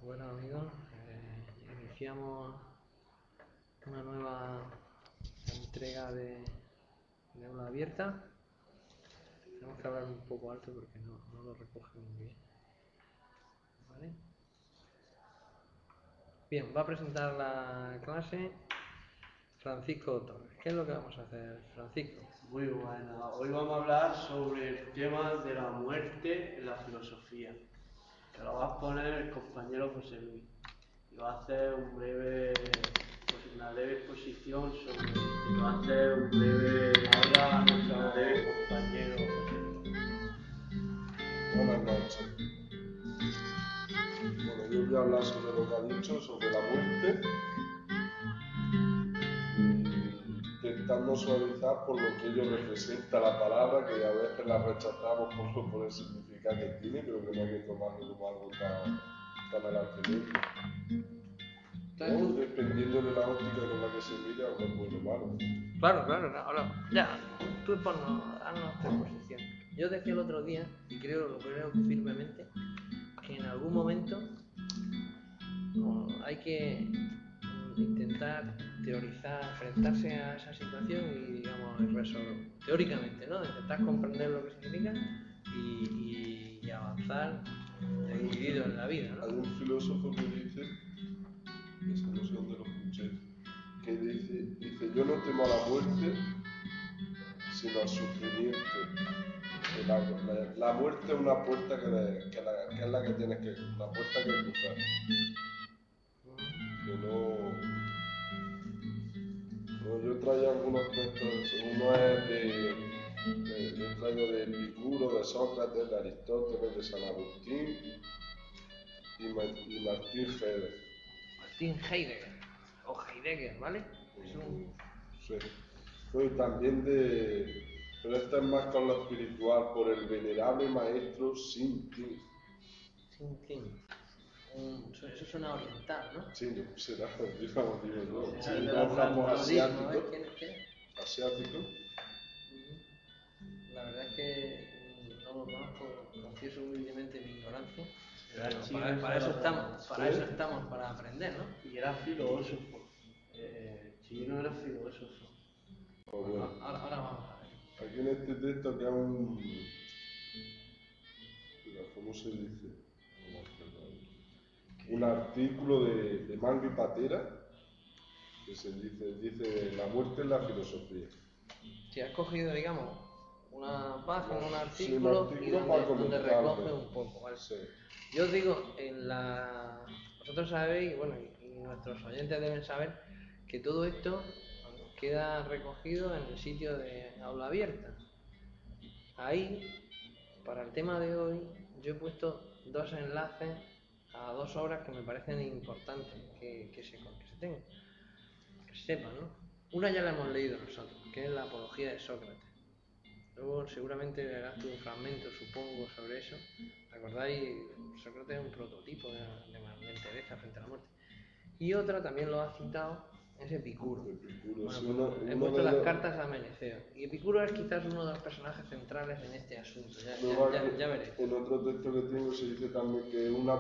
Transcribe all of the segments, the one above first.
Bueno amigos, iniciamos una nueva entrega de aula abierta. Tenemos que hablar un poco alto porque no lo recoge muy bien. ¿Vale? Bien, va a presentar la clase Francisco Torres. ¿Qué es lo que vamos a hacer, Francisco? Muy buena. Hoy vamos a hablar sobre el tema de la muerte en la filosofía. Que lo va a exponer el compañero José Luis. Y va a hacer una breve exposición sobre esto. Y va a hacer habla nuestro breve compañero José Luis. Buenas noches. Bueno, yo voy a hablar sobre lo que ha dicho, sobre la muerte, intentando suavizar por lo que ello representa la palabra, que a veces la rechazamos por el significado que tiene, pero que no hay que tomarlo como algo tan al alto. Dependiendo de la óptica con la que se mire, algo es bueno o malo. Claro, ahora, ya, tú haznos tu exposición. Yo decía el otro día, y lo creo firmemente, que en algún momento hay que intentar teorizar, enfrentarse a esa situación y, digamos, resolver teóricamente, ¿no? Intentar comprender lo que significa y avanzar dividido en la vida, ¿no? Hay un filósofo que dice, no sé dónde lo escuché, que dice, yo no temo a la muerte, sino al sufrimiento. La muerte es una puerta que es la que tienes que, una puerta que cruzar. Que no, yo traía algunos textos, uno es yo traigo de Epicuro, de Sócrates, de Aristóteles, de San Agustín y Martín Heidegger. Martín Heidegger, o Heidegger, ¿vale? Sí. Y también pero esta es más con lo espiritual, por el venerable maestro Sinti. Eso suena oriental, ¿no? Sí, no, será, digamos, digo yo. Sí, Chino, asiático. ¿Qué? Asiático. La verdad es que no lo conozco, confieso humildemente mi ignorancia. Para eso estamos, para aprender, ¿no? Y era filósofo. Chino era filósofo. Bueno, ahora vamos a ver. aquí en este texto que ¿cómo se dice? Un artículo de Mango y Patera que se dice la muerte en la filosofía. Si has cogido, digamos, una página, un artículo, sí, un artículo donde recoge un poco, ¿vale? Sí. Yo os digo, vosotros sabéis, bueno, y nuestros oyentes deben saber que todo esto queda recogido en el sitio de Aula Abierta. Ahí, para el tema de hoy, yo he puesto dos enlaces a dos obras que me parecen importantes que se tengan, que se sepan, ¿no? Una ya la hemos leído nosotros, que es la Apología de Sócrates. Luego seguramente verás tú un fragmento, supongo, sobre eso. ¿Recordáis? Sócrates es un prototipo de entereza frente a la muerte. Y otra también lo ha citado, es Epicuro. Bueno, he puesto las cartas a Meneceo. Y Epicuro es quizás uno de los personajes centrales en este asunto. Ya veréis. En otro texto que tengo se dice también que una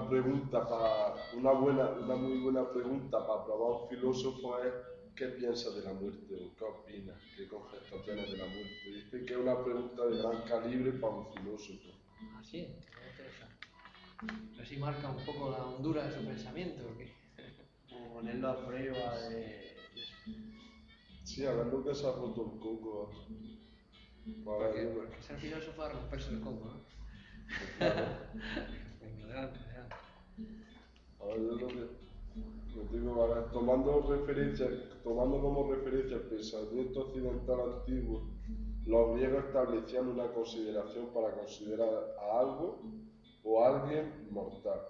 muy buena pregunta para probar un filósofo es ¿qué piensa de la muerte? ¿O qué opina? ¿Qué concepto tiene de la muerte? Dice que es una pregunta de gran calibre para un filósofo. Así es, me interesa. Así marca un poco la hondura de su pensamiento, ¿o qué? Como ponerlo a prueba de Sí, a ver lo que se ha roto el coco. Porque ser filósofo es romperse el coco, ¿no? Claro. Venga, adelante. A ver, yo lo digo, a ver, tomando como referencia el pensamiento occidental antiguo, los griegos establecían una consideración para considerar a algo o a alguien mortal.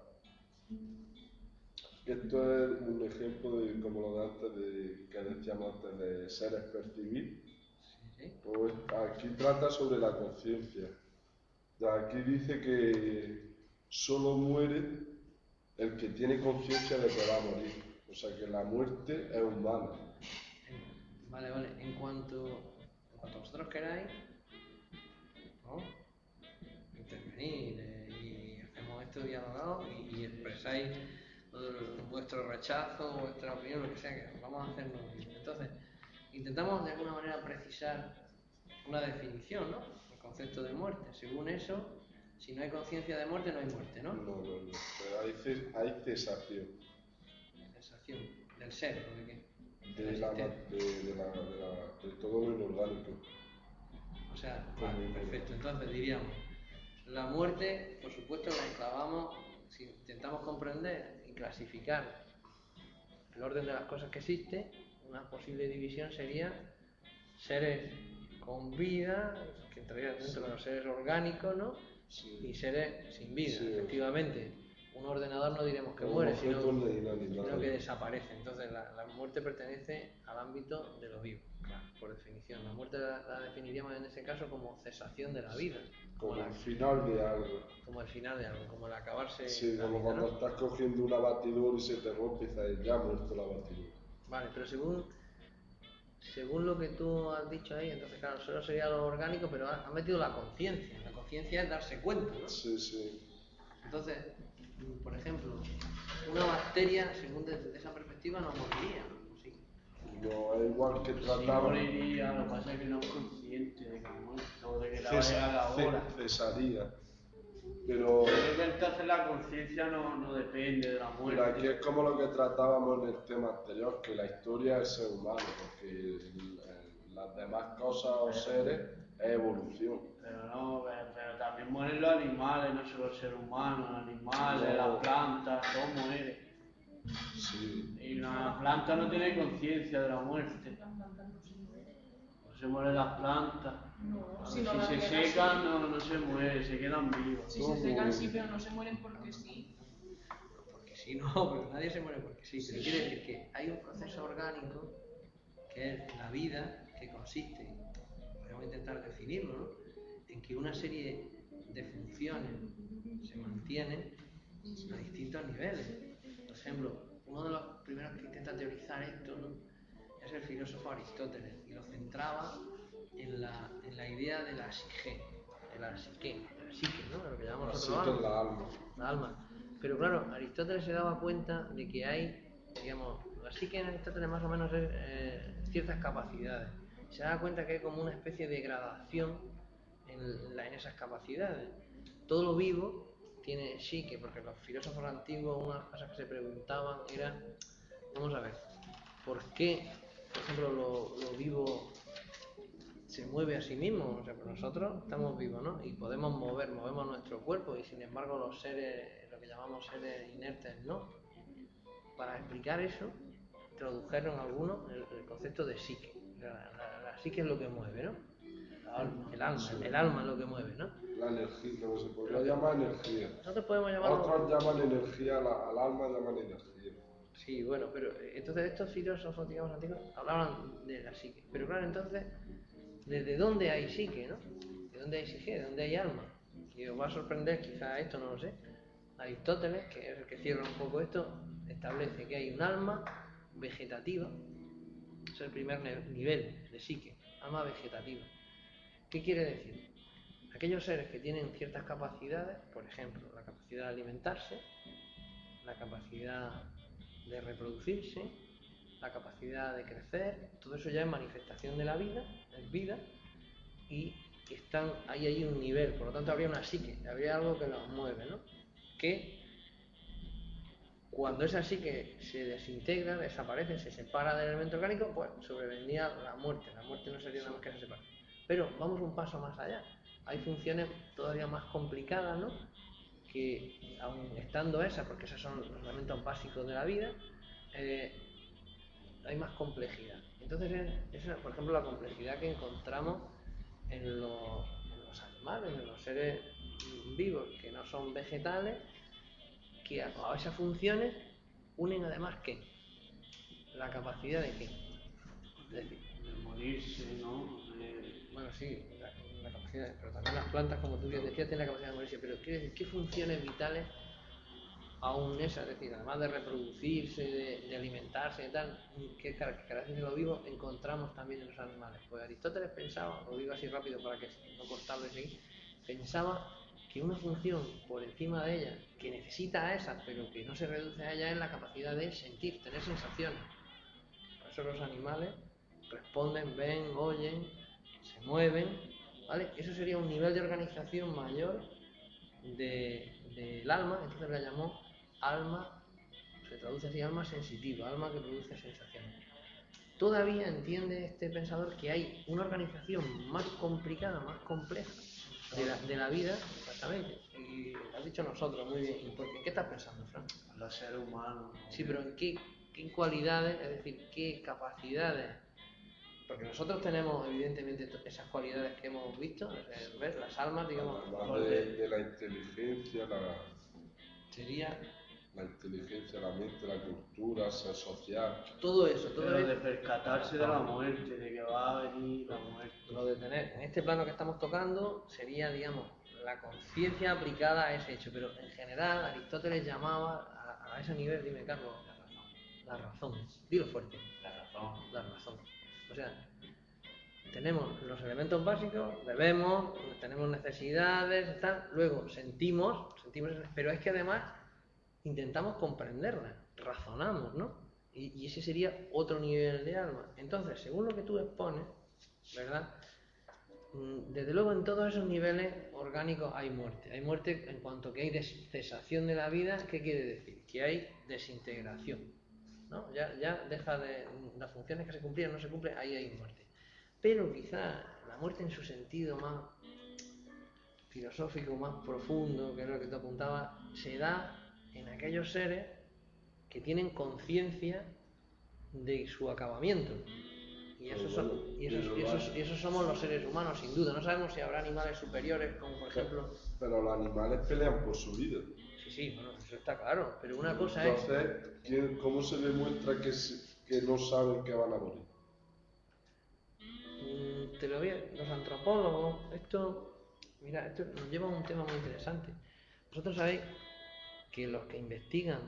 Esto es un ejemplo de, como lo de antes, que decíamos antes, de seres percibir. Sí. Pues aquí trata sobre la conciencia. Aquí dice que solo muere el que tiene conciencia de que va a morir. O sea que la muerte es humana. Vale. En cuanto vosotros queráis, ¿no? Intervenir y hacemos esto dialogado y expresáis vuestro rechazo, vuestra opinión, lo que sea, que vamos a hacernos vivos. Entonces, intentamos de alguna manera precisar una definición, ¿no? El concepto de muerte. Según eso, si no hay conciencia de muerte, no hay muerte, ¿no? No, pero hay cesación Sensación del ser, ¿o de qué? de todo lo inorgánico. O sea, vale, perfecto. Entonces diríamos, la muerte, por supuesto, la enclavamos, si intentamos comprender y clasificar el orden de las cosas que existe, una posible división sería seres con vida, que entrarían dentro de los seres orgánicos, ¿no? Sí. Y seres sin vida. Sí. Efectivamente, un ordenador no diremos que Un muere, objeto sino inanimado. que desaparece. Entonces la muerte pertenece al ámbito de lo vivo, claro, por definición. La muerte la definiríamos en ese caso como cesación de la vida. Como el final de algo. Como el final de algo, como el acabarse. Sí, la como vida, cuando ¿no? estás cogiendo una batidora y se te rompe y dices, ya ha muerto la batidora. Vale, pero según lo que tú has dicho ahí, entonces claro, solo sería lo orgánico, pero ha metido la conciencia. La conciencia es darse cuenta, ¿no? Sí. Entonces, por ejemplo, una bacteria, según desde esa perspectiva, no moriría, ¿no? Sí. No, es igual que Sí, trataba. moriría, lo que pasa es que no es consciente de que ha muerto, de que la va a llegar la hora. Cesaría. Pero Creo que entonces la conciencia no depende de la muerte. aquí es como lo que tratábamos en el tema anterior, que la historia es ser humano, porque las demás cosas o seres es evolución. Pero también mueren los animales, no solo el ser humano, los animales, No. las plantas, todo muere. Sí. Y una planta no tiene conciencia de la muerte. Las plantas no se mueren. No se mueren las plantas. No, Si no se las secan, no se mueren, se quedan vivos. Si se secan sí, pero no se mueren porque sí. Porque sí, no, pero nadie se muere porque sí. Pero quiere decir que hay un proceso orgánico que es la vida, que consiste, podemos intentar definirlo, ¿no? En que una serie de funciones se mantienen a distintos niveles. Por ejemplo, uno de los primeros que intenta teorizar esto, ¿no?, es el filósofo Aristóteles, y lo centraba en la idea de la psique, ¿no?, de lo que llamamos Así nosotros que la alma. Pero claro, Aristóteles se daba cuenta de que hay, digamos, la psique en Aristóteles más o menos es ciertas capacidades. Se da cuenta que hay como una especie de gradación en esas capacidades. Todo lo vivo tiene psique, porque los filósofos antiguos, una de las cosas que se preguntaban era, vamos a ver, ¿por qué, por ejemplo, lo vivo se mueve a sí mismo? O sea, pues nosotros estamos vivos, ¿no? Y podemos movemos nuestro cuerpo, y sin embargo los seres, lo que llamamos seres inertes, no. Para explicar eso, introdujeron algunos el concepto de psique. La psique es lo que mueve, ¿no? El alma es lo que mueve, ¿no? La energía, lo que se podría llamar energía. Nosotros podemos llamarlo... Otros llaman energía, al alma llaman energía. Sí, bueno, pero entonces estos filósofos, digamos, antiguos hablaban de la psique. Pero claro, entonces, ¿desde dónde hay psique, no? ¿De dónde hay psique? ¿De dónde hay alma? Y os va a sorprender, quizá esto, no lo sé. Aristóteles, que es el que cierra un poco esto, establece que hay un alma vegetativa. Es el primer nivel de psique, alma vegetativa. ¿Qué quiere decir? Aquellos seres que tienen ciertas capacidades, por ejemplo, la capacidad de alimentarse, la capacidad de reproducirse, la capacidad de crecer, todo eso ya es manifestación de la vida, es vida, y ahí hay un nivel, por lo tanto habría una psique, habría algo que los mueve, ¿no? Que cuando esa psique se desintegra, desaparece, se separa del elemento orgánico, pues sobrevendría la muerte no sería nada más que esa separación. Pero vamos un paso más allá, hay funciones todavía más complicadas, ¿no?, que aun estando esas, porque esos son los elementos básicos de la vida, hay más complejidad. Entonces esa, por ejemplo, la complejidad que encontramos en los animales, en los seres vivos que no son vegetales, que a esas funciones unen además ¿qué? La capacidad de ¿qué? Es decir, De morirse, ¿no? bueno, sí, la capacidad, pero también las plantas, como tú bien decías, tienen la capacidad de morirse. Pero quiere decir, ¿qué funciones vitales aún esas? Es decir, además de reproducirse, de alimentarse y tal, ¿qué características de lo vivo encontramos también en los animales? Pues Aristóteles pensaba, lo digo así rápido para que no cortarlo y seguir, pensaba que una función por encima de ella, que necesita a esa, pero que no se reduce a ella, es la capacidad de sentir, tener sensaciones. Por eso los animales responden, ven, oyen, se mueven, ¿vale? Eso sería un nivel de organización mayor del alma, entonces la llamó alma, se traduce así, alma sensitiva, alma que produce sensaciones. Todavía entiende este pensador que hay una organización más complicada, más compleja de la vida, exactamente. Y lo has dicho nosotros, muy bien. ¿En qué estás pensando, Fran? Los seres humanos. Sí, pero ¿en qué cualidades, es decir, qué capacidades? Porque nosotros tenemos, evidentemente, esas cualidades que hemos visto, ¿ves? Las almas, digamos. Además de la inteligencia, Sería la inteligencia, la mente, la cultura, ser social. todo eso, todo Pero eso. de percatarse de la muerte, de que va a venir la muerte. Lo de tener, en este plano que estamos tocando, sería, digamos, la conciencia aplicada a ese hecho. Pero en general, Aristóteles llamaba a ese nivel, dime, Carlos, la razón. Dilo fuerte. La razón. La razón. O sea, tenemos los elementos básicos, bebemos, tenemos necesidades, tal, luego sentimos, pero es que además intentamos comprenderlas, razonamos, ¿no? Y ese sería otro nivel de alma. Entonces, según lo que tú expones, ¿verdad? Desde luego en todos esos niveles orgánicos hay muerte. Hay muerte en cuanto que hay cesación de la vida. ¿Qué quiere decir? Que hay desintegración, ¿no? Ya deja de las funciones que se cumplían, no se cumplen, ahí hay muerte. Pero quizá la muerte en su sentido más filosófico, más profundo, que es lo que tú apuntabas, se da en aquellos seres que tienen conciencia de su acabamiento. Y esos somos los seres humanos, sin duda. No sabemos si habrá animales superiores, como por ejemplo... Pero los animales pelean por su vida. Sí, bueno, eso está claro. Pero una cosa es... Entonces, ¿cómo se demuestra que no saben que van a morir? Te lo voy a... Los antropólogos, esto nos lleva a un tema muy interesante. Vosotros sabéis que los que investigan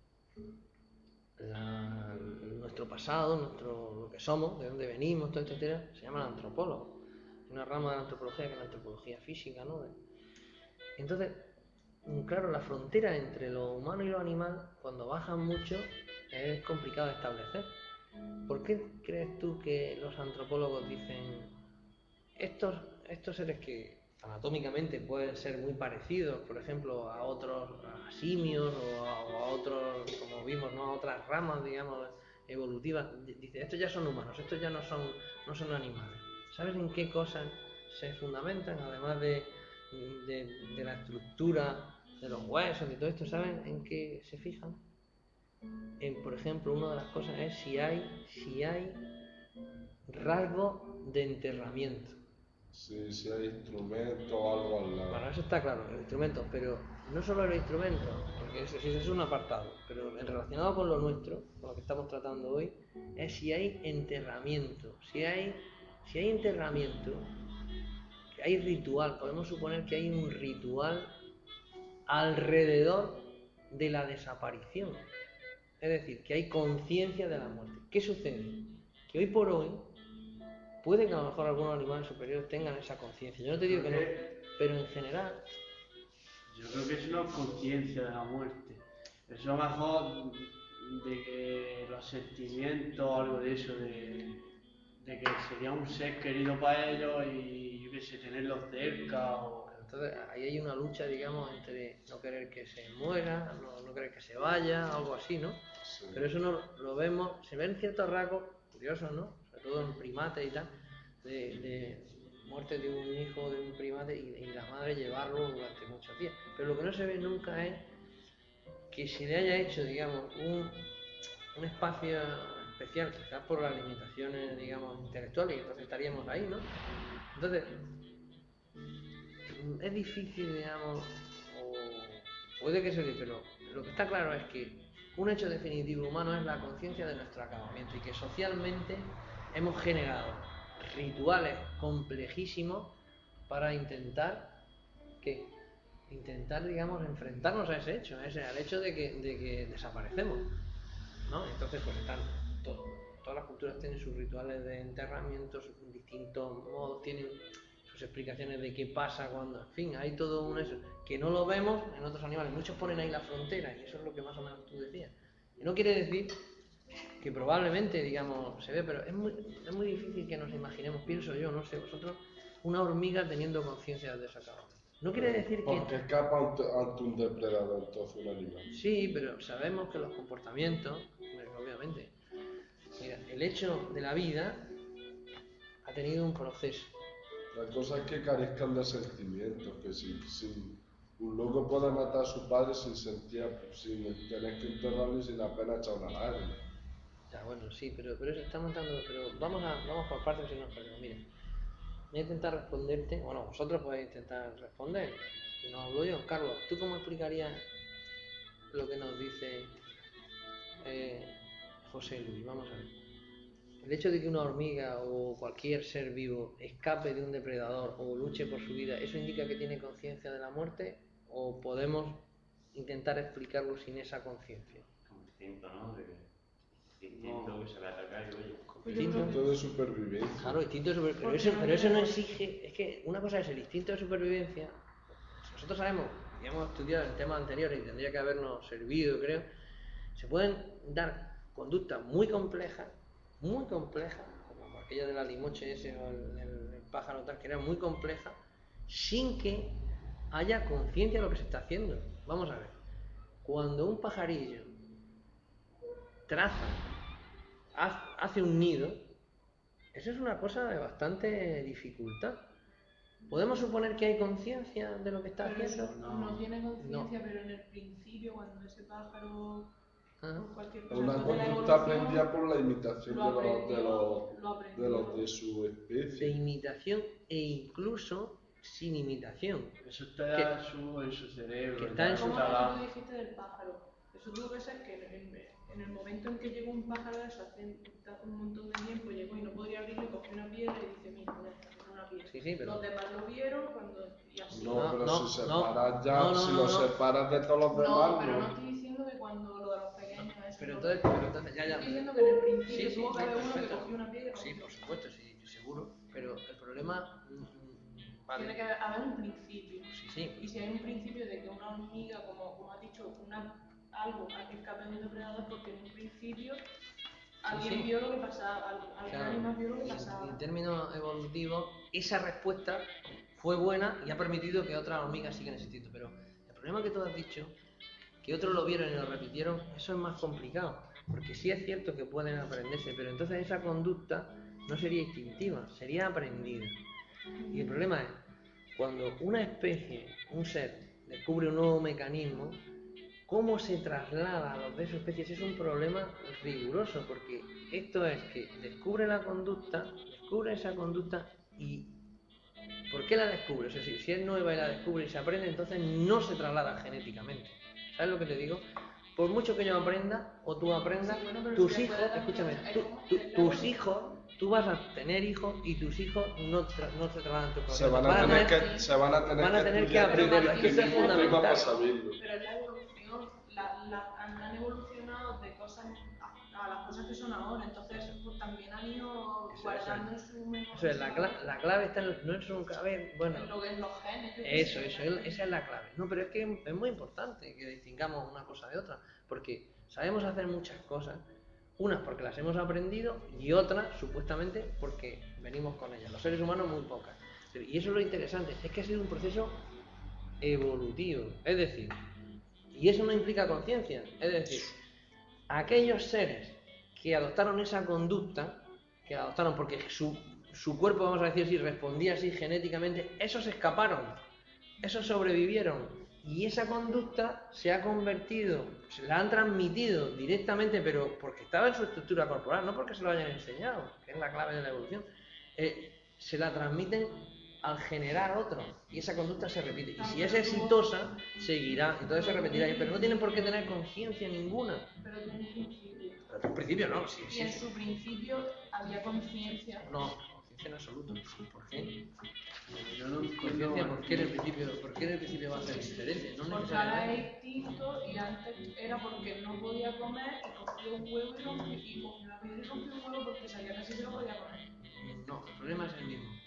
nuestro pasado, lo que somos, de dónde venimos, todo esto, etcétera, se llaman antropólogos. Hay una rama de la antropología que es la antropología física, ¿no? Entonces, claro, la frontera entre lo humano y lo animal, cuando bajan mucho, es complicado de establecer. ¿Por qué crees tú que los antropólogos dicen estos seres que anatómicamente pueden ser muy parecidos, por ejemplo, a simios o a otros, como vimos, ¿no? A otras ramas, digamos, evolutivas? Dice, estos ya son humanos, estos ya no son animales. ¿Sabes en qué cosas se fundamentan, además de la estructura de los huesos y todo esto? ¿Saben en qué se fijan? Por ejemplo, una de las cosas es si hay rasgo de enterramiento. Si hay instrumentos o algo al lado. Bueno, eso está claro, los instrumentos, pero no solo los instrumentos, porque eso es un apartado, pero relacionado con lo nuestro, con lo que estamos tratando hoy, es si hay enterramiento. Si hay enterramiento, hay ritual, podemos suponer que hay un ritual alrededor de la desaparición. Es decir, que hay conciencia de la muerte. ¿Qué sucede? Que hoy por hoy puede que a lo mejor algunos animales superiores tengan esa conciencia. Yo no te digo que no, pero en general... Yo creo que es una conciencia de la muerte. Eso a lo mejor de que los sentimientos, algo de eso, de que sería un ser querido para ellos y yo qué sé, tenerlos cerca o... Entonces ahí hay una lucha, digamos, entre no querer que se muera, no querer que se vaya, algo así, ¿no? Sí. Pero eso no lo vemos, se ven ciertos rasgos curiosos, ¿no? Sobre todo en primates y tal, de muerte de un hijo de un primate y la madre llevarlo durante muchos días. Pero lo que no se ve nunca es que se le haya hecho, digamos, un espacio especial, quizás por las limitaciones, digamos, intelectuales, y entonces estaríamos ahí, ¿no? Entonces, es difícil, digamos, o puede que sea difícil, pero lo que está claro es que un hecho definitivo humano es la conciencia de nuestro acabamiento y que socialmente hemos generado rituales complejísimos para intentar digamos, enfrentarnos a ese hecho, al hecho de que desaparecemos, ¿no? Entonces, pues todas las culturas tienen sus rituales de enterramiento, distintos modos, tienen sus explicaciones de qué pasa cuando, en fin, hay todo un eso, que no lo vemos en otros animales. Muchos ponen ahí la frontera y eso es lo que más o menos tú decías. Y no quiere decir que probablemente, digamos, se ve, pero es muy difícil que nos imaginemos, pienso yo, no sé vosotros, una hormiga teniendo conciencia de esa causa. No quiere decir que... Porque escapa ante un depredador, entonces un animal. Sí, pero sabemos que los comportamientos, obviamente, mira, el hecho de la vida ha tenido un proceso. La cosa es que carezcan de sentimientos, que si un loco puede matar a su padre sin sentir, sin tener que enterrarlo y sin apenas echar una lágrima. Ya, bueno, sí, pero eso estamos dando, pero vamos por partes si nos perdemos. Mira, voy a intentar responderte, bueno, vosotros podéis intentar responder, y no hablo yo. Carlos, ¿tú cómo explicarías lo que nos dice José Luis? Vamos a ver. El hecho de que una hormiga o cualquier ser vivo escape de un depredador o luche por su vida, ¿eso indica que tiene conciencia de la muerte? ¿O podemos intentar explicarlo sin esa conciencia? Como instinto, ¿no? Instinto que se ve a atacar y oye. Pues yo creo Instinto de supervivencia. Claro, instinto de supervivencia. Pero eso no exige. Es que una cosa es el instinto de supervivencia. Nosotros sabemos, y hemos estudiado en temas anteriores y tendría que habernos servido, creo. Se pueden dar conductas muy complejas, como aquella de la limoche ese o el pájaro tal, que era muy compleja, sin que haya conciencia de lo que se está haciendo. Vamos a ver. Cuando un pajarillo traza, hace un nido, eso es una cosa de bastante dificultad. ¿Podemos suponer que hay conciencia de lo que está Pero haciendo? eso no tiene conciencia, No. pero en el principio, cuando ese pájaro Ajá. o cualquier Es cosa una después de la conducta evolución, aprendida por la imitación lo aprendió. de los de su De especie. imitación e incluso sin imitación. Eso está en su cerebro. que está en Como su- lo que tú dijiste del pájaro. Eso tuvo que ser que en el momento en que llegó un pájaro, eso hace un montón de tiempo, llegó y no podía abrirlo, cogió una piedra y dice, mira, ya está, es una piedra. Sí, pero... Los demás lo vieron y así. No, pero No, si no, separas ya, no, si no, lo no. separas de todos los demás, No, pero no no. estoy diciendo que cuando lo de los pequeños eso. Pero no. entonces, ya. Estoy diciendo que en el principio Sí, tuvo que no, haber uno que perfecto. cogió una piedra. Sí, por supuesto, sí, seguro. Pero el problema... vale. Tiene que haber un principio. Sí. Y si hay un principio de que una hormiga, como has dicho, algo que escape de un depredador, porque en un principio alguien vio lo que pasaba, algún Claro, animal vio lo que y pasaba. en términos evolutivos, esa respuesta fue buena y ha permitido que otras hormigas sigan existiendo. Pero el problema que tú has dicho, que otros lo vieron y lo repitieron, eso es más complicado. Porque sí es cierto que pueden aprenderse, pero entonces esa conducta no sería instintiva, sería aprendida. Y el problema es, cuando una especie, un ser, descubre un nuevo mecanismo, cómo se traslada a los de su especie es un problema riguroso, porque esto es que descubre esa conducta y ¿por qué la descubre? O sea, si es nueva y la descubre y se aprende, entonces no se traslada genéticamente. ¿Sabes lo que te digo? Por mucho que yo aprenda o tú aprendas, Sí, bueno, pero tus si hijos, después de escúchame, la tus hijos, tú vas a tener hijos y tus hijos no se trasladan tu proceso. Se van a tener que estudiar aprenderlo, es que eso es el tema fundamental. para saberlo. Pero es la evolución, han evolucionado de cosas a las cosas que son ahora, entonces pues, también han ido guardando en su memoria. Eso es, la clave está no es un caber, bueno, En lo que es los genes. yo qué eso, sé. esa es la clave. No, pero es que es muy importante que distingamos una cosa de otra, porque sabemos hacer muchas cosas, unas porque las hemos aprendido y otras supuestamente porque venimos con ellas. Los seres humanos muy pocas. Y eso es lo interesante, es que ha sido un proceso evolutivo, es decir, y eso no implica conciencia, es decir, aquellos seres que adoptaron esa conducta, que la adoptaron porque su cuerpo, vamos a decir así, respondía así genéticamente, esos escaparon, esos sobrevivieron y esa conducta se ha convertido, se la han transmitido directamente, pero porque estaba en su estructura corporal, no porque se lo hayan enseñado, que es la clave de la evolución, se la transmiten al generar otro y esa conducta se repite y si es exitosa seguirá, entonces se repetirá, pero no tienen por qué tener conciencia ninguna. Pero tiene un principio. Pero en principio no, sí, Y en su principio había conciencia. no, conciencia en absoluto. ¿Por qué? Yo no Conciencia, entiendo. ¿por qué en el principio va a ser diferente? No Porque ahora necesariamente. es instinto y antes era porque no podía comer y cogió un huevo y cogió una piedra y rompió un huevo porque sabía que así se lo podía comer. No, el problema es el mismo.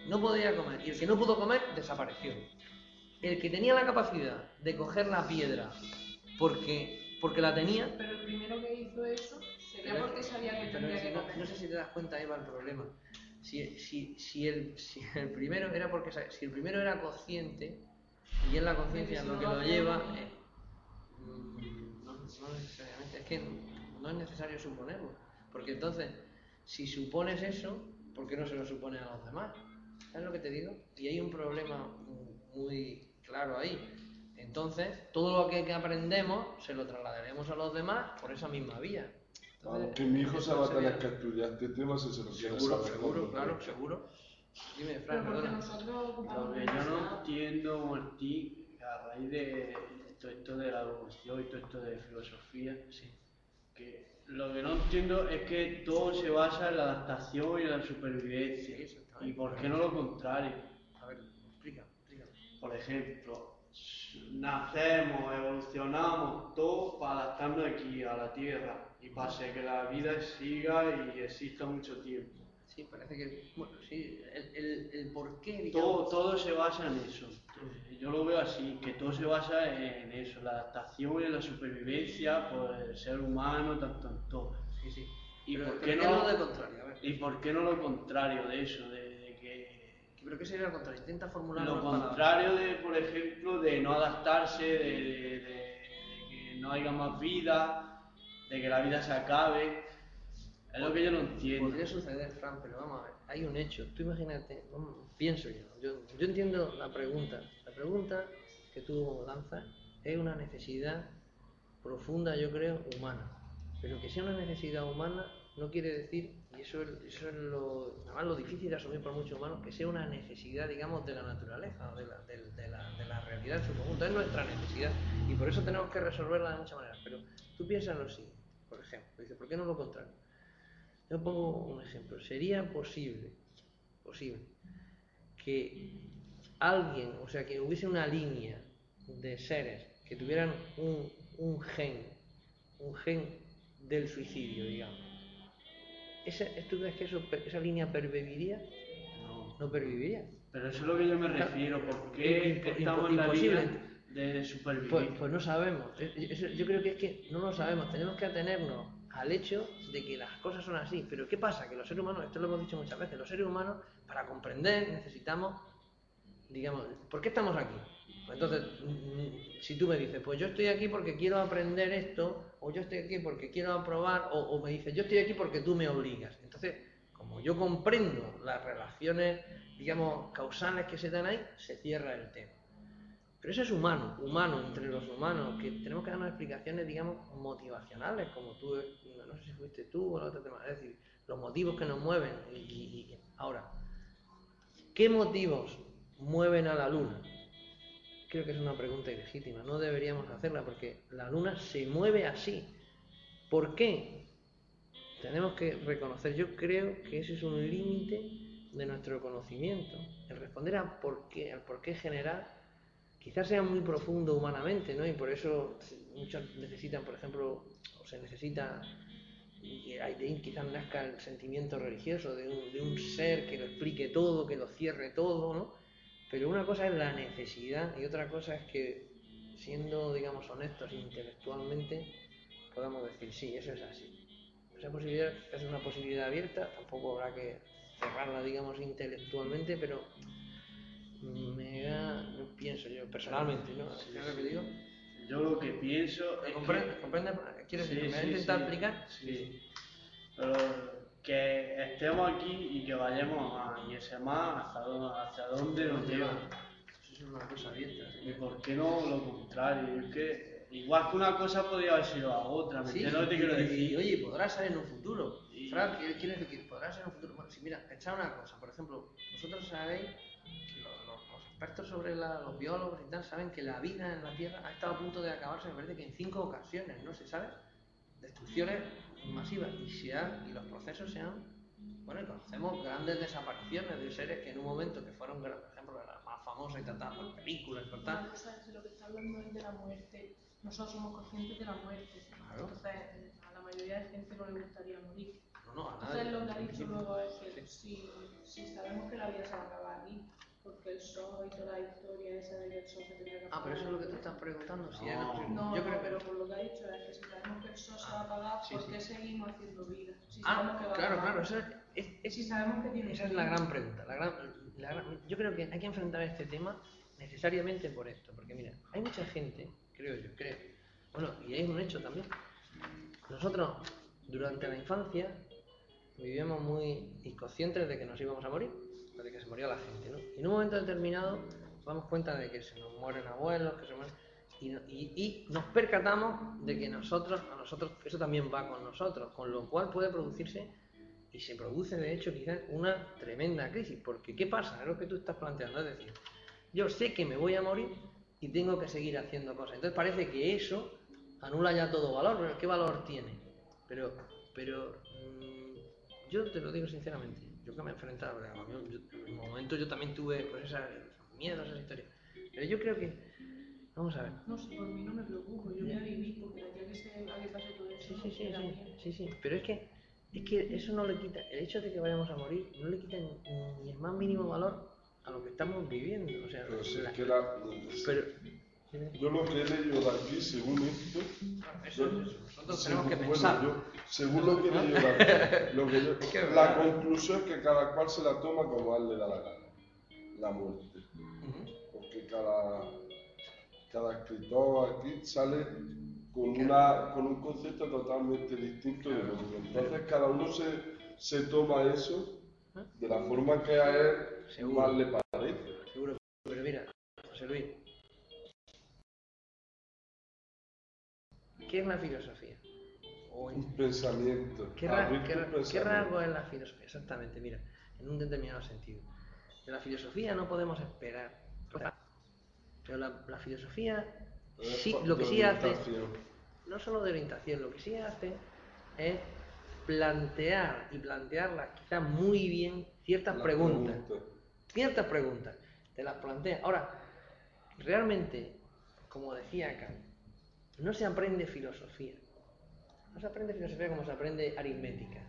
no podía comer. Y el que no pudo comer, desapareció. El que tenía la capacidad de coger la piedra porque la tenía... Pero el primero que hizo eso sería Pero porque sabía que pero tendría que no, comer. no sé si te das cuenta, Eva, el problema. Si el primero era porque si el primero era consciente, y es la conciencia lo que lo lleva, no necesariamente, es que no es necesario suponerlo. Porque entonces, si supones eso, ¿por qué no se lo supones a los demás? ¿Sabes lo que te digo? Y hay un problema muy claro ahí. Entonces, todo lo que aprendemos se lo trasladaremos a los demás por esa misma vía. Claro, que mi hijo se va a tener que estudiar este tema si se lo quiere Seguro, saber. seguro, claro, seguro. Dime, Fran, Pero porque perdona. nosotros Lo ocupamos que yo no demasiado. entiendo, Martí, a raíz de todo esto de la evolución y todo esto de filosofía, Sí. que lo que no entiendo es que todo se basa en la adaptación y en la supervivencia. Sí, exactamente. ¿Y por qué no lo contrario? A ver, explica. Por ejemplo, nacemos, evolucionamos, todo para adaptarnos aquí a la Tierra y para hacer que la vida siga y exista mucho tiempo. Sí, parece que, bueno, sí, el porqué, Todo, digamos. todo se basa en eso. Yo lo veo así, que todo se basa en eso, la adaptación y en la supervivencia por el ser humano, tanto en todo. Sí. ¿Y Pero, por pero qué ¿qué no? es lo de contrario? A ver. ¿Y por qué no lo contrario de eso? De que ¿Pero qué sería lo contrario? Intenta formularlo lo en palabras. contrario de, por ejemplo, de no adaptarse, de que no haya más vida, de que la vida se acabe. Es lo que yo no entiendo. Podría suceder, Fran, pero vamos a ver, hay un hecho. Tú imagínate, pienso yo entiendo la pregunta. La pregunta que tú lanzas es una necesidad profunda, yo creo, humana. Pero que sea una necesidad humana no quiere decir, y eso es además lo difícil de asumir por muchos humanos, que sea una necesidad, digamos, de la naturaleza, o de la realidad en su conjunto. Es nuestra necesidad y por eso tenemos que resolverla de muchas maneras. Pero tú piensas en lo siguiente, por ejemplo, dices, ¿por qué no lo contrario? Yo pongo un ejemplo. ¿Sería posible que alguien, o sea, que hubiese una línea de seres que tuvieran un gen del suicidio, digamos? ¿Tú crees que esa línea perviviría? No perviviría. Pero eso es lo que yo me refiero. ¿Por qué estamos en la Imposible. línea de supervivir? Pues no sabemos. Yo creo que es que no lo sabemos. Tenemos que atenernos al hecho de que las cosas son así. Pero ¿qué pasa? Que los seres humanos, esto lo hemos dicho muchas veces, los seres humanos, para comprender, necesitamos, digamos, ¿por qué estamos aquí? Pues entonces, si tú me dices, pues yo estoy aquí porque quiero aprender esto, o yo estoy aquí porque quiero aprobar, o me dices, yo estoy aquí porque tú me obligas. Entonces, como yo comprendo las relaciones, digamos, causales que se dan ahí, se cierra el tema. Pero eso es humano entre los humanos, que tenemos que darnos explicaciones, digamos, motivacionales, como tú, no sé si fuiste tú o el otro tema, es decir, los motivos que nos mueven. Ahora, ¿qué motivos mueven a la Luna? Creo que es una pregunta ilegítima, no deberíamos hacerla porque la Luna se mueve así. ¿Por qué? Tenemos que reconocer, yo creo que ese es un límite de nuestro conocimiento, el responder al por qué general. Quizás sea muy profundo humanamente, ¿no? Y por eso muchos necesitan, por ejemplo, o se necesita, y de ahí quizás nazca el sentimiento religioso de un ser que lo explique todo, que lo cierre todo, ¿no? Pero una cosa es la necesidad y otra cosa es que, siendo, digamos, honestos intelectualmente, podamos decir, sí, eso es así. Esa posibilidad es una posibilidad abierta, tampoco habrá que cerrarla, digamos, intelectualmente, pero yo pienso yo personalmente, ¿no? ¿Sabes lo que digo? Yo lo que pienso es ¿Comprende? ¿Quieres decir? ¿Me voy a intentar explicar? Sí. Pero que estemos aquí y que vayamos más, y ese más hacia dónde nos lleva. Eso es una cosa abierta. ¿Y por qué no lo contrario? Es que igual que una cosa podría haber sido la otra, ¿me entiendes lo que te quiero decir? Y oye, podrá ser en un futuro. Y- Frank, ¿qué quieres decir? Podrá ser en un futuro. Bueno, si mira, pensad una cosa, por ejemplo, vosotros sabéis, los expertos sobre los biólogos y tal, saben que la vida en la Tierra ha estado a punto de acabarse, me parece que en 5 ocasiones, ¿no se sabe? Destrucciones masivas y los procesos se han, bueno, y conocemos grandes desapariciones de seres que en un momento que fueron, por ejemplo, las más famosas y tratadas por películas, por tal. Una cosa es lo que está hablando es de la muerte. Nosotros somos conscientes de la muerte. Claro. Entonces, a la mayoría de gente no le gustaría morir. No, a Entonces nadie. lo que ha dicho luego es que si sabemos que la vida se va a acabar aquí, porque el sol y toda la historia esa de que el sol se tenía que apagar. Pero eso es lo que te estás preguntando. Si No. yo creo que pero por lo que ha dicho es que si sabemos que el sol se va a apagar, sí, ¿por qué seguimos haciendo vida? Si sabemos que va a claro, acabar. eso Si sabemos que tiene esa es la gran pregunta. Yo creo que hay que enfrentar este tema necesariamente por esto. Porque mira, hay mucha gente, creo, bueno, y hay un hecho también. Nosotros, durante la infancia, vivíamos muy inconscientes de que nos íbamos a morir, de que se moría la gente, ¿no? Y en un momento determinado nos damos cuenta de que se nos mueren abuelos, que se mueren, y nos percatamos de que a nosotros eso también va con nosotros, con lo cual puede producirse, y se produce de hecho quizás una tremenda crisis, porque ¿qué pasa? Es lo que tú estás planteando, es decir, yo sé que me voy a morir y tengo que seguir haciendo cosas, entonces parece que eso anula ya todo valor, pero ¿qué valor tiene? Pero yo te lo digo sinceramente, yo que me he enfrentado, en un momento yo también tuve pues esos miedos, esas historias, pero yo creo que, vamos a ver. No sé, por mí no me preocupo, yo voy a vivir porque de aquí a que pase todo eso, Sí, pero es que eso no le quita, el hecho de que vayamos a morir, no le quita ni el más mínimo valor a lo que estamos viviendo, o sea, Pero si la- es que pero, yo lo que he leído de aquí, según esto, nosotros tenemos que bueno, pensar. según lo que he leído de aquí, que es la verdad. conclusión es que cada cual se la toma como a él le da la gana, la muerte. Porque cada escritor aquí sale con un concepto totalmente distinto de otro. Entonces cada uno se toma eso de la forma que a él más le parece. Seguro, pero mira, José Luis, ¿qué es la filosofía? Un pensamiento. ¿Qué rasgo es la filosofía? Exactamente, mira, en un determinado sentido. De la filosofía no podemos esperar, pero la filosofía lo que sí hace, no solo de orientación, lo que sí hace es plantearlas quizás muy bien ciertas preguntas. Te las plantea. Ahora, realmente, como decía Kant, no se aprende filosofía. No se aprende filosofía como se aprende aritmética.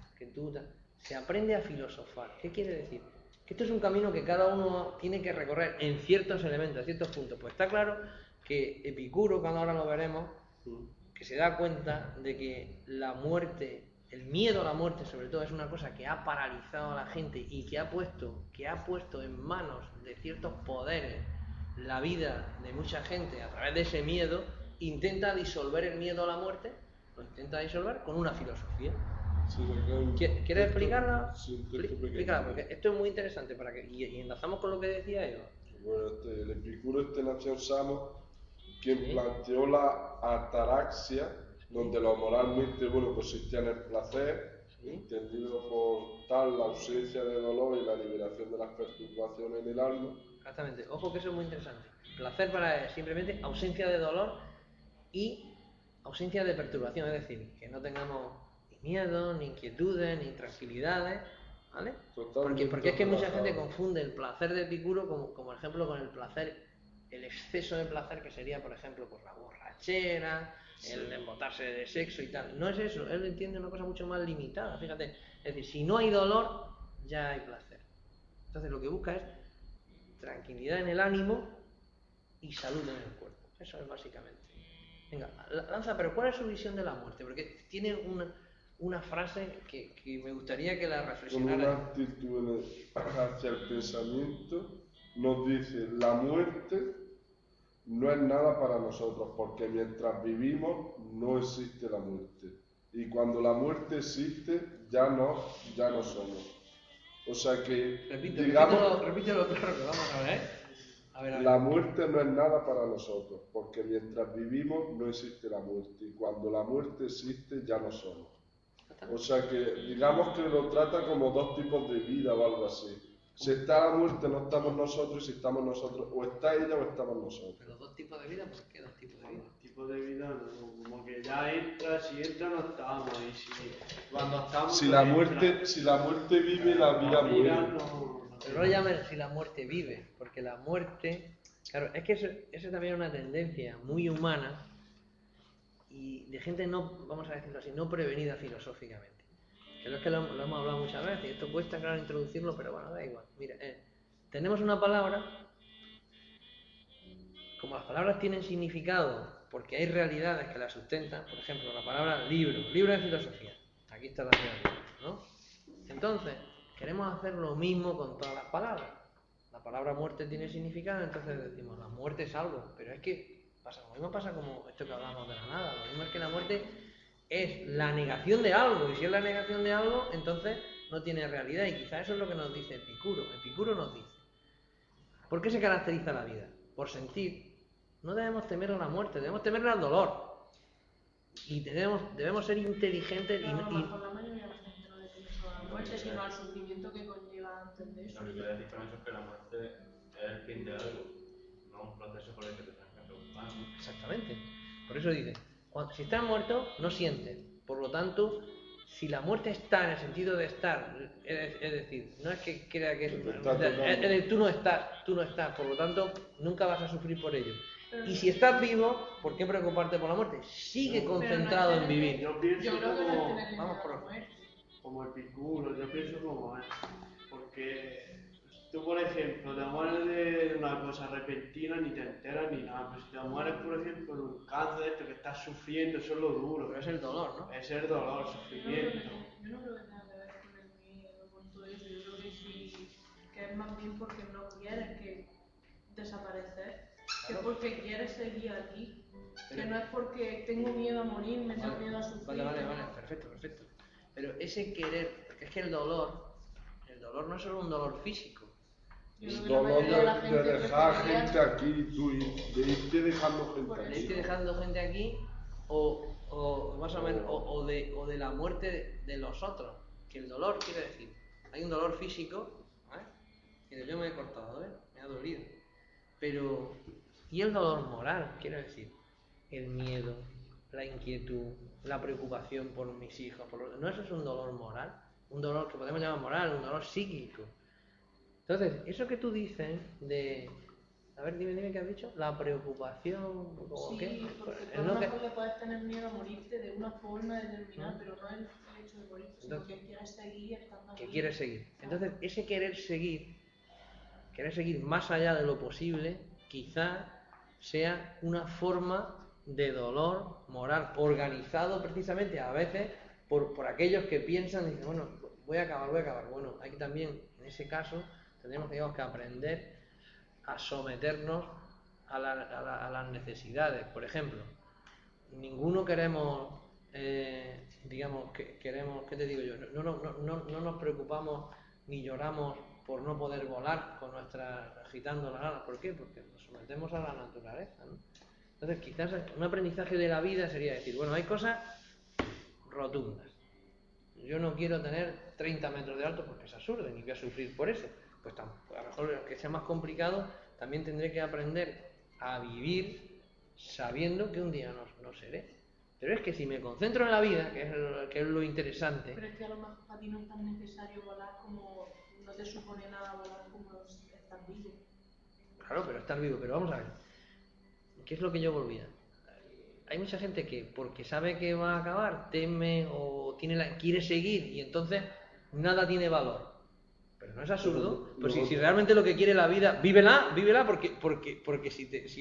Se aprende a filosofar. ¿Qué quiere decir? Que esto es un camino que cada uno tiene que recorrer en ciertos elementos, en ciertos puntos. Pues está claro que Epicuro, cuando ahora lo veremos, que se da cuenta de que la muerte, el miedo a la muerte sobre todo, es una cosa que ha paralizado a la gente y que ha puesto en manos de ciertos poderes la vida de mucha gente a través de ese miedo, intenta disolver el miedo a la muerte, lo intenta disolver con una filosofía. ¿Quieres explicarla? Sí, Explícala, porque esto es muy interesante y enlazamos con lo que decía Eva. Bueno, el Epicuro nació Samos, quien planteó la ataraxia, donde lo moralmente bueno consistía en el placer, entendido por tal la ausencia de dolor y la liberación de las perturbaciones en el alma. Exactamente, ojo que eso es muy interesante. Placer para simplemente ausencia de dolor y ausencia de perturbación, es decir, que no tengamos ni miedo, ni inquietudes, ni tranquilidades, ¿vale? Porque es que mucha gente confunde el placer de Epicuro como ejemplo con el placer, el exceso de placer que sería, por ejemplo, pues la borrachera, el embotarse de sexo y tal. No es eso, él entiende una cosa mucho más limitada, fíjate. Es decir, si no hay dolor, ya hay placer. Entonces lo que busca es tranquilidad en el ánimo y salud en el cuerpo. Eso es básicamente. Venga, Lanza, pero ¿cuál es su visión de la muerte? Porque tiene una frase que me gustaría que la reflexionara. Con una actitud hacia el pensamiento nos dice, la muerte no es nada para nosotros, porque mientras vivimos no existe la muerte. Y cuando la muerte existe, ya no somos. O sea que, repítelo claro, que vamos a ver. La muerte no es nada para nosotros, porque mientras vivimos no existe la muerte. Y cuando la muerte existe, ya no somos. O sea que, digamos que lo trata como dos tipos de vida o algo así. Si está la muerte, no estamos nosotros, y si estamos nosotros, o está ella o estamos nosotros. ¿Pero dos tipos de vida? ¿Por qué dos tipos de vida? Tipo de vida no, como que ya entra, si entra no estamos, y si cuando estamos si la muerte vive, la vida muere. Pero no llamen si la muerte vive, porque la muerte, claro, es que eso también es una tendencia muy humana y de gente no, vamos a decirlo así, no prevenida filosóficamente. que es que lo hemos hablado muchas veces, y esto cuesta, claro, introducirlo, pero bueno, da igual. Mira, tenemos una palabra, como las palabras tienen significado, porque hay realidades que las sustentan, por ejemplo, la palabra libro de filosofía, aquí está la realidad, ¿no? Entonces, queremos hacer lo mismo con todas las palabras. La palabra muerte tiene significado, entonces decimos, la muerte es algo, pero es que lo mismo pasa como esto que hablamos de la nada, lo mismo es que la muerte es la negación de algo, y si es la negación de algo, entonces no tiene realidad, y quizás eso es lo que nos dice Epicuro. Epicuro nos dice, ¿por qué se caracteriza la vida? Por sentir. No debemos temer a la muerte, debemos temerle al dolor. Y debemos ser inteligentes Pero a lo y mejor la mayoría de la gente no le teme solo a la muerte, sino al sufrimiento que conlleva antes de eso. Lo que quiero decir con eso es que la muerte es el fin de algo, no un proceso por el que te tienes que preocupar, ¿no? exactamente. Por eso dice, si estás muerto, no sientes. Por lo tanto, si la muerte está en el sentido de estar, es decir, no es que crea que es decir, tú no estás, por lo tanto, nunca vas a sufrir por ello. Y si estás vivo, ¿por qué preocuparte por la muerte? Sigue concentrado en vivir. Yo pienso Yo creo que no es como, tenerle vamos miedo por a la otro. muerte. como Epicuro, yo pienso como él. Porque tú, por ejemplo, te mueres de una cosa repentina, ni te enteras ni nada. Pero si te mueres, por ejemplo, de un cáncer, esto que estás sufriendo, eso es lo duro. Pero es el dolor, ¿no? Es el dolor, el sufrimiento. Yo no creo que tenga que ver con el miedo, con todo eso. Yo creo que sí, que es más bien porque no quieres que desaparecer, que es porque quieres seguir aquí. Que no es porque tengo miedo a morirme, tengo miedo a sufrir. Vale, perfecto. Pero ese querer, porque es que el dolor no es solo un dolor físico. Yo creo El que la dolor mayoría de la de gente dejar preferiría- gente aquí, tú, de irte dejando gente Por Le aquí. estoy dejando gente aquí, o más o menos, o de la muerte de los otros. Que el dolor quiere decir, hay un dolor físico, ¿vale? Que yo me he cortado, ¿eh? Me ha dolido. Pero, ¿y el dolor moral? Quiero decir, el miedo, la inquietud, la preocupación por mis hijos. ¿No eso es un dolor moral? Un dolor que podemos llamar moral, un dolor psíquico. Entonces, eso que tú dices de... A ver, dime qué has dicho. La preocupación, ¿o Sí, qué? porque Es tú a lo lo que- mejor le puedes tener miedo a morirte de una forma determinada, pero no el hecho de morirte, sino que quieres seguir estando que aquí. quieres seguir. Entonces, ese querer seguir más allá de lo posible, quizá sea una forma de dolor moral, organizado precisamente a veces por aquellos que piensan y dicen, bueno, voy a acabar. Bueno, hay que también, en ese caso, tendremos digamos, que aprender a someternos a las necesidades. Por ejemplo, ninguno queremos, digamos, ¿qué te digo yo? No nos preocupamos ni lloramos por no poder volar con agitando las alas. ¿Por qué? Porque nos sometemos a la naturaleza, ¿no? Entonces, quizás un aprendizaje de la vida sería decir, bueno, hay cosas rotundas. Yo no quiero tener 30 metros de alto porque es absurdo, ni voy a sufrir por eso. Pues a lo mejor, aunque sea más complicado, también tendré que aprender a vivir sabiendo que un día no seré. Pero es que si me concentro en la vida, que es lo interesante... Pero es que a lo mejor para ti no es tan necesario volar como no te supone nada volar como estar vivo. Claro, pero estar vivo. Pero vamos a ver, ¿qué es lo que yo volvía? Hay mucha gente que porque sabe que va a acabar, teme o quiere seguir y entonces nada tiene valor. Pero no es absurdo. Pues si realmente lo que quiere la vida, vívela porque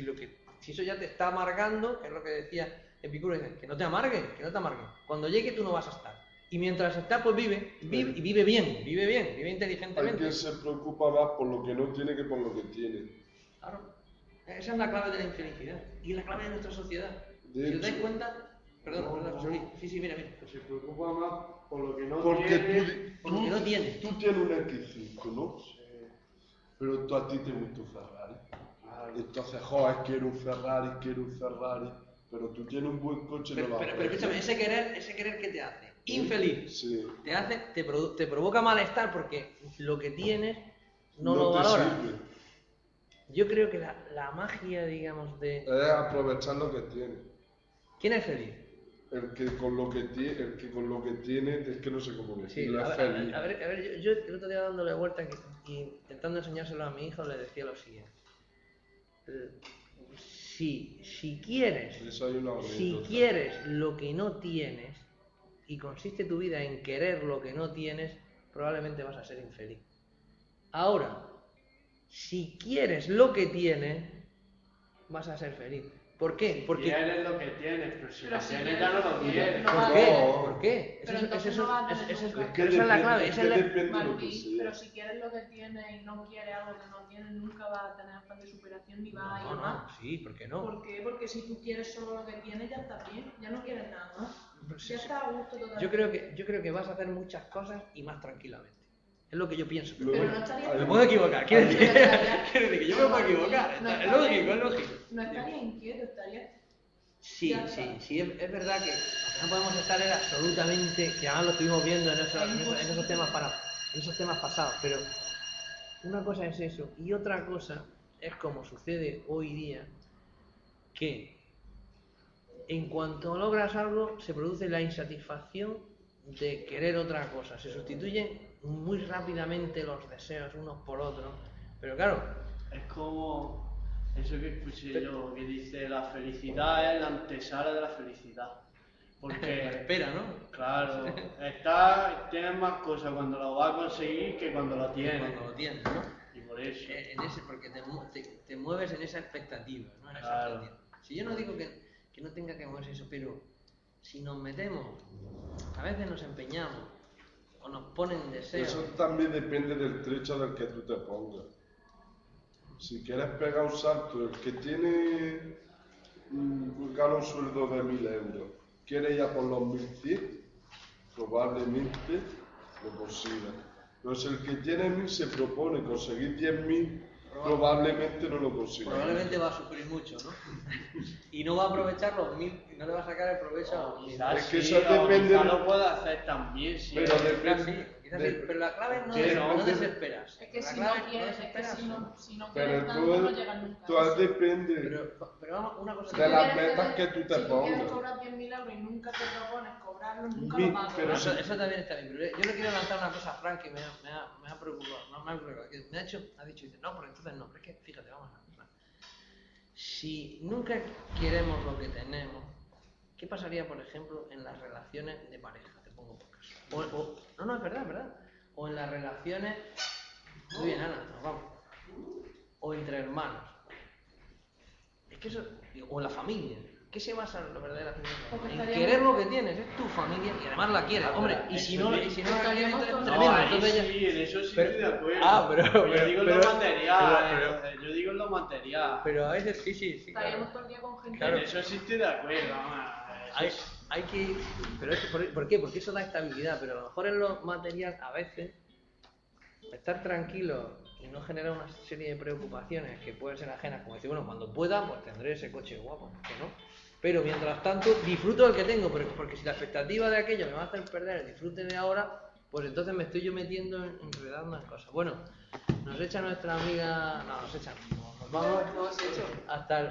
si eso ya te está amargando, que es lo que decía Epicuro, que no te amargue. Cuando llegue tú no vas a estar. Y mientras estás, pues vive y vive bien, vive inteligentemente. Hay quien se preocupa más por lo que no tiene que por lo que tiene. Claro. Esa es la clave de la infelicidad y la clave de nuestra sociedad. De Si os dais hecho- cuenta... Perdón, José Luis. Sí, mira. Se preocupa más por lo que no Porque tiene. Por lo que no tiene. tú tienes un X5, ¿no? Pero tú a ti te gusta un Ferrari. Entonces, joder, quiero un Ferrari. Pero tú tienes un buen coche y no lo Pero haces. escúchame, ese querer ¿qué te hace? Infeliz. Sí. Te provoca malestar porque lo que tienes no lo te valoras. sirve. Yo creo que la magia, digamos, de... Es aprovechar lo que tienes. ¿Quién es feliz? El que con lo que tiene, es que no sé cómo decirlo, es feliz. A ver, yo el otro día dándole vuelta y intentando enseñárselo a mi hijo le decía lo siguiente. Si quieres Eso hay una Si anécdota. quieres lo que no tienes, y consiste tu vida en querer lo que no tienes, probablemente vas a ser infeliz. Ahora, si quieres lo que tienes, vas a ser feliz. ¿Por qué? Porque... Quieres lo que tienes, pero si Pero lo si tienes quieres ya no lo lo que quieres. quieres, no ¿Por va a qué? haber. ¿Por qué? Pero entonces no va a tener nunca. que Esa es la depende- clave. es Esa que es la... depende de lo que Martí, sea. pero si quieres lo que tienes y no quieres algo que no tienes, nunca vas a tener afán de superación ni vas a ir No, más. no, sí, ¿por qué no? ¿Por qué? Porque si tú quieres solo lo que tienes, ya estás bien, ya no quieres nada más. Pues Ya sí. estás a gusto totalmente. Yo creo que vas a hacer muchas cosas y más tranquilamente. Es lo que yo pienso. Lo- Pero Bueno, no estaría... me puedo equivocar. Quiero decir, Pero estaría- quiero decir que yo me puedo Martí, equivocar. no Es estaría- lógico, es lógico. No estaría inquieto, estaría... Sí, Ya sí, está. sí, es verdad que no podemos estar absolutamente, que además lo estuvimos viendo en esos temas pasados, pero una cosa es eso y otra cosa es como sucede hoy día, que en cuanto logras algo se produce la insatisfacción de querer otra cosa, se sustituyen muy rápidamente los deseos unos por otros, pero claro, Es como eso que escuché yo, que dice la felicidad es la antesala de la felicidad. Porque, espera, ¿no? claro, tienes más cosas cuando lo vas a conseguir que cuando lo tienes. Cuando lo tienes, ¿no? Y por eso. Porque te mueves en esa expectativa, ¿no? En esa Claro. expectativa. Si yo no digo que no tenga que moverse eso, pero si nos metemos, a veces nos empeñamos o nos ponen deseos. Eso también depende del trecho del que tú te pongas. Si quieres pegar un salto, el que tiene gana un sueldo de 1.000 euros, quiere ir a por los 1.100, probablemente lo consiga. Pero si el que tiene 1.000 se propone conseguir 10.000, probablemente no lo consiga. Probablemente va a sufrir mucho, ¿no? Y no va a aprovechar los 1.000, y no le va a sacar el provecho a los 1.000. Quizás Es que sí, eso o depende quizás de- lo puede hacer también, sí. Pero Quizás sí, pero la clave es no, Pero- no desesperas. Es que La si clave no quieres, es que desesperas. si no Pero quieres tanto, no llegas nunca. todo depende Pero vamos, una cosa de que- las metas que tú te Si tú pongas. quieres cobrar 10.000 euros y nunca te propones cobrarlo, nunca Mi- lo vas a pero cobrar. Eso también está bien, pero yo le quiero lanzar una cosa a Frank que me ha preocupado, no me ha preocupado, que me ha dicho, dice, no, pero entonces no, pero es que, fíjate, vamos a ver, si nunca queremos lo que tenemos, ¿qué pasaría, por ejemplo, en las relaciones de pareja? Te pongo por caso. No, es verdad, es verdad. O en las relaciones, muy bien, Ana, nos vamos. O entre hermanos. Es que eso, o en la familia. ¿Qué se basa en la verdadera Porque familia? En estaríamos- querer lo que tienes, es tu familia y además la quieres, hombre. Y si no la quieres, estaríamos es todos- tremendo. No, ahí Entonces ya- sí, en eso sí pero- estoy de acuerdo. pero- yo digo en pero- lo material, pero- yo digo en lo material. Pero a veces sí. Estaríamos todo el día con gente. Claro. En eso sí estoy de acuerdo, vamos. Hay que ir, pero ¿por qué? Porque eso da estabilidad, pero a lo mejor en lo material a veces estar tranquilo y no generar una serie de preocupaciones que pueden ser ajenas, como decir, bueno, cuando pueda, pues tendré ese coche guapo, ¿por qué no? Pero mientras tanto disfruto del que tengo, porque si la expectativa de aquello me va a hacer perder el disfrute de ahora, pues entonces me estoy yo metiendo enredando en cosas. Bueno, nos echa nuestra amiga, no, nos echa, nos vamos hasta el